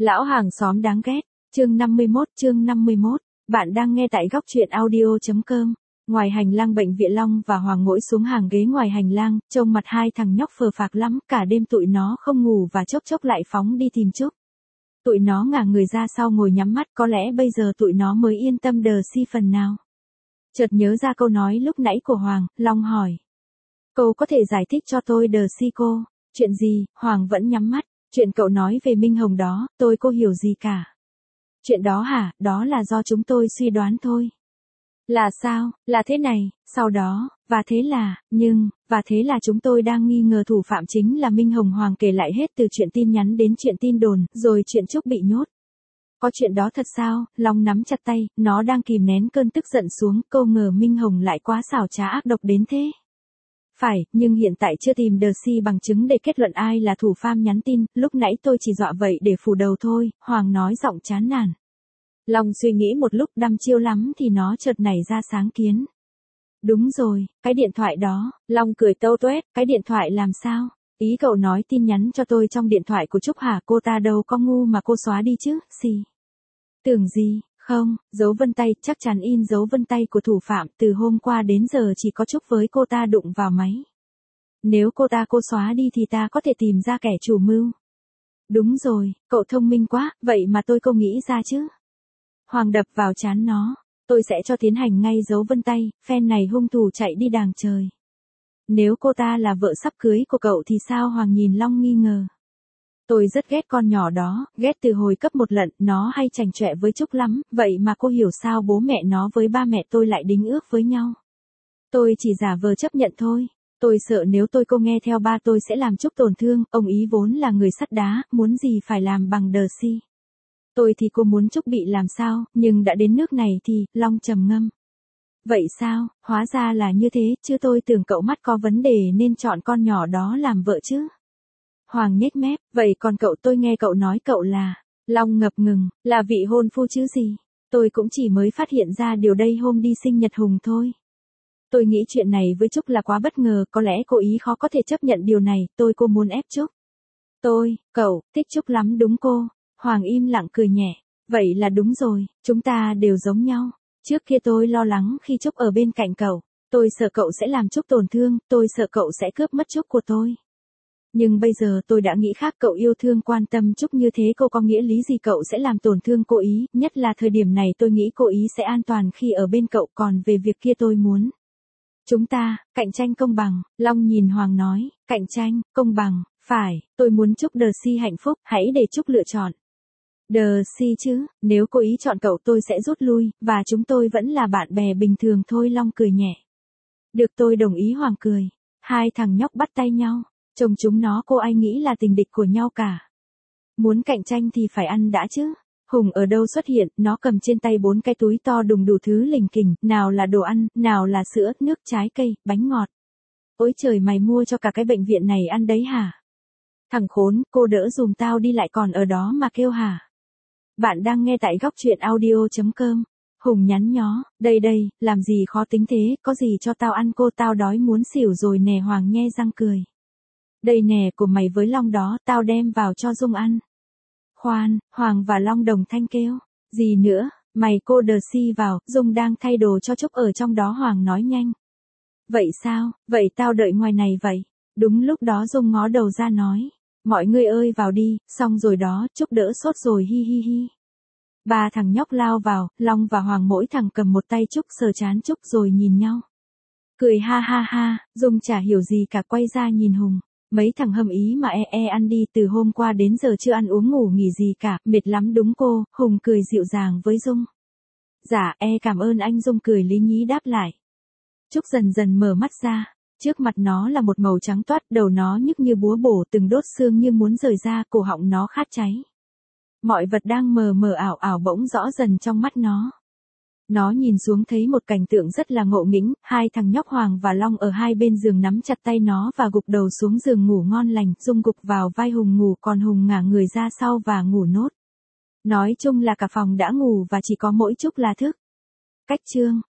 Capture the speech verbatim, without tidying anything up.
Lão hàng xóm đáng ghét, chương năm mươi mốt, chương năm mươi mốt, bạn đang nghe tại góc truyện audio chấm com. Ngoài hành lang bệnh viện Long và Hoàng ngồi xuống hàng ghế ngoài hành lang, trông mặt hai thằng nhóc phờ phạc lắm, cả đêm tụi nó không ngủ và chốc chốc lại phóng đi tìm Trúc. Tụi nó ngả người ra sau ngồi nhắm mắt, có lẽ bây giờ tụi nó mới yên tâm đờ si phần nào. Chợt nhớ ra câu nói lúc nãy của Hoàng, Long hỏi. Cô có thể giải thích cho tôi đờ si cô, chuyện gì? Hoàng vẫn nhắm mắt. Chuyện cậu nói về Minh Hồng đó, tôi cô hiểu gì cả. Chuyện đó hả, đó là do chúng tôi suy đoán thôi. Là sao, là thế này, sau đó, và thế là, nhưng, và thế là chúng tôi đang nghi ngờ thủ phạm chính là Minh Hồng. Hoàng kể lại hết từ chuyện tin nhắn đến chuyện tin đồn, rồi chuyện Trúc bị nhốt. Có chuyện đó thật sao? Long nắm chặt tay, nó đang kìm nén cơn tức giận xuống, cô ngờ Minh Hồng lại quá xảo trá ác độc đến thế. Phải, nhưng hiện tại chưa tìm đờ si bằng chứng để kết luận ai là thủ phạm nhắn tin, lúc nãy tôi chỉ dọa vậy để phủ đầu thôi, Hoàng nói giọng chán nản. Long suy nghĩ một lúc đăm chiêu lắm thì nó chợt nảy ra sáng kiến. Đúng rồi, cái điện thoại đó, Long cười tâu tuét, cái điện thoại làm sao? Ý cậu nói tin nhắn cho tôi trong điện thoại của Trúc hả? Cô ta đâu có ngu mà cô xóa đi chứ, xì. Tưởng gì? Không, dấu vân tay, chắc chắn in dấu vân tay của thủ phạm, từ hôm qua đến giờ chỉ có Trúc với cô ta đụng vào máy. Nếu cô ta cô xóa đi thì ta có thể tìm ra kẻ chủ mưu. Đúng rồi, cậu thông minh quá, vậy mà tôi không nghĩ ra chứ. Hoàng đập vào trán nó, tôi sẽ cho tiến hành ngay dấu vân tay, phen này hung thủ chạy đi đàng trời. Nếu cô ta là vợ sắp cưới của cậu thì sao? Hoàng nhìn Long nghi ngờ. Tôi rất ghét con nhỏ đó, ghét từ hồi cấp một lận, nó hay chảnh chọe với Trúc lắm, vậy mà cô hiểu sao bố mẹ nó với ba mẹ tôi lại đính ước với nhau. Tôi chỉ giả vờ chấp nhận thôi, tôi sợ nếu tôi cô nghe theo ba tôi sẽ làm Trúc tổn thương, ông ý vốn là người sắt đá, muốn gì phải làm bằng đờ si. Tôi thì cô muốn Trúc bị làm sao, nhưng đã đến nước này thì, Long trầm ngâm. Vậy sao, hóa ra là như thế, chứ tôi tưởng cậu mắt có vấn đề nên chọn con nhỏ đó làm vợ chứ. Hoàng nhếch mép, vậy còn cậu? Tôi nghe cậu nói cậu là, Long ngập ngừng, là vị hôn phu chứ gì. Tôi cũng chỉ mới phát hiện ra điều đây hôm đi sinh nhật Hùng thôi. Tôi nghĩ chuyện này với Trúc là quá bất ngờ, có lẽ cô ý khó có thể chấp nhận điều này, tôi cô muốn ép Trúc. Tôi, cậu, thích Trúc lắm đúng cô? Hoàng im lặng cười nhẹ, vậy là đúng rồi, chúng ta đều giống nhau. Trước kia tôi lo lắng khi Trúc ở bên cạnh cậu, tôi sợ cậu sẽ làm Trúc tổn thương, tôi sợ cậu sẽ cướp mất Trúc của tôi. Nhưng bây giờ tôi đã nghĩ khác, cậu yêu thương quan tâm Trúc như thế cô có nghĩa lý gì cậu sẽ làm tổn thương cô ý, nhất là thời điểm này tôi nghĩ cô ý sẽ an toàn khi ở bên cậu, còn về việc kia tôi muốn. Chúng ta, cạnh tranh công bằng, Long nhìn Hoàng nói, cạnh tranh, công bằng, phải, tôi muốn Trúc đờ si hạnh phúc, hãy để Trúc lựa chọn. Đờ si chứ, nếu cô ý chọn cậu tôi sẽ rút lui, và chúng tôi vẫn là bạn bè bình thường thôi. Long cười nhẹ. Được, tôi đồng ý. Hoàng cười. Hai thằng nhóc bắt tay nhau, chồng chúng nó cô ai nghĩ là tình địch của nhau cả. Muốn cạnh tranh thì phải ăn đã chứ. Hùng ở đâu xuất hiện, nó cầm trên tay bốn cái túi to đùng đủ thứ lình kình, nào là đồ ăn, nào là sữa, nước, trái cây, bánh ngọt. Ôi trời, mày mua cho cả cái bệnh viện này ăn đấy hả? Thằng khốn, cô đỡ dùm tao đi, lại còn ở đó mà kêu hả? Bạn đang nghe tại góc truyện audio chấm com. Hùng nhắn nhó, đây đây, làm gì khó tính thế, có gì cho tao ăn cô, tao đói muốn xỉu rồi nè. Hoàng nhe răng cười. Đây nè, của mày với Long đó, tao đem vào cho Dung ăn. Khoan, Hoàng và Long đồng thanh kêu. Gì nữa, mày cô đờ si vào, Dung đang thay đồ cho Trúc ở trong đó. Hoàng nói nhanh. Vậy sao, vậy tao đợi ngoài này vậy. Đúng lúc đó Dung ngó đầu ra nói. Mọi người ơi vào đi, xong rồi đó, Trúc đỡ sốt rồi, hi hi hi. Ba thằng nhóc lao vào, Long và Hoàng mỗi thằng cầm một tay Trúc, sờ chán Trúc rồi nhìn nhau. Cười ha ha ha, Dung chả hiểu gì cả, quay ra nhìn Hùng. Mấy thằng hâm ý mà e e ăn đi, từ hôm qua đến giờ chưa ăn uống ngủ nghỉ gì cả, mệt lắm đúng cô? Hùng cười dịu dàng với Dung. Dạ, e cảm ơn anh. Dung cười lý nhí đáp lại. Trúc dần dần mở mắt ra. Trước mặt nó là một màu trắng toát, đầu nó nhức như búa bổ, từng đốt xương như muốn rời ra, cổ họng nó khát cháy. Mọi vật đang mờ mờ ảo ảo bỗng rõ dần trong mắt nó. Nó nhìn xuống thấy một cảnh tượng rất là ngộ nghĩnh, hai thằng nhóc Hoàng và Long ở hai bên giường nắm chặt tay nó và gục đầu xuống giường ngủ ngon lành. Dung gục vào vai Hùng ngủ, còn Hùng ngả người ra sau và ngủ nốt. Nói chung là cả phòng đã ngủ và chỉ có mỗi Trúc là thức. Cách chương.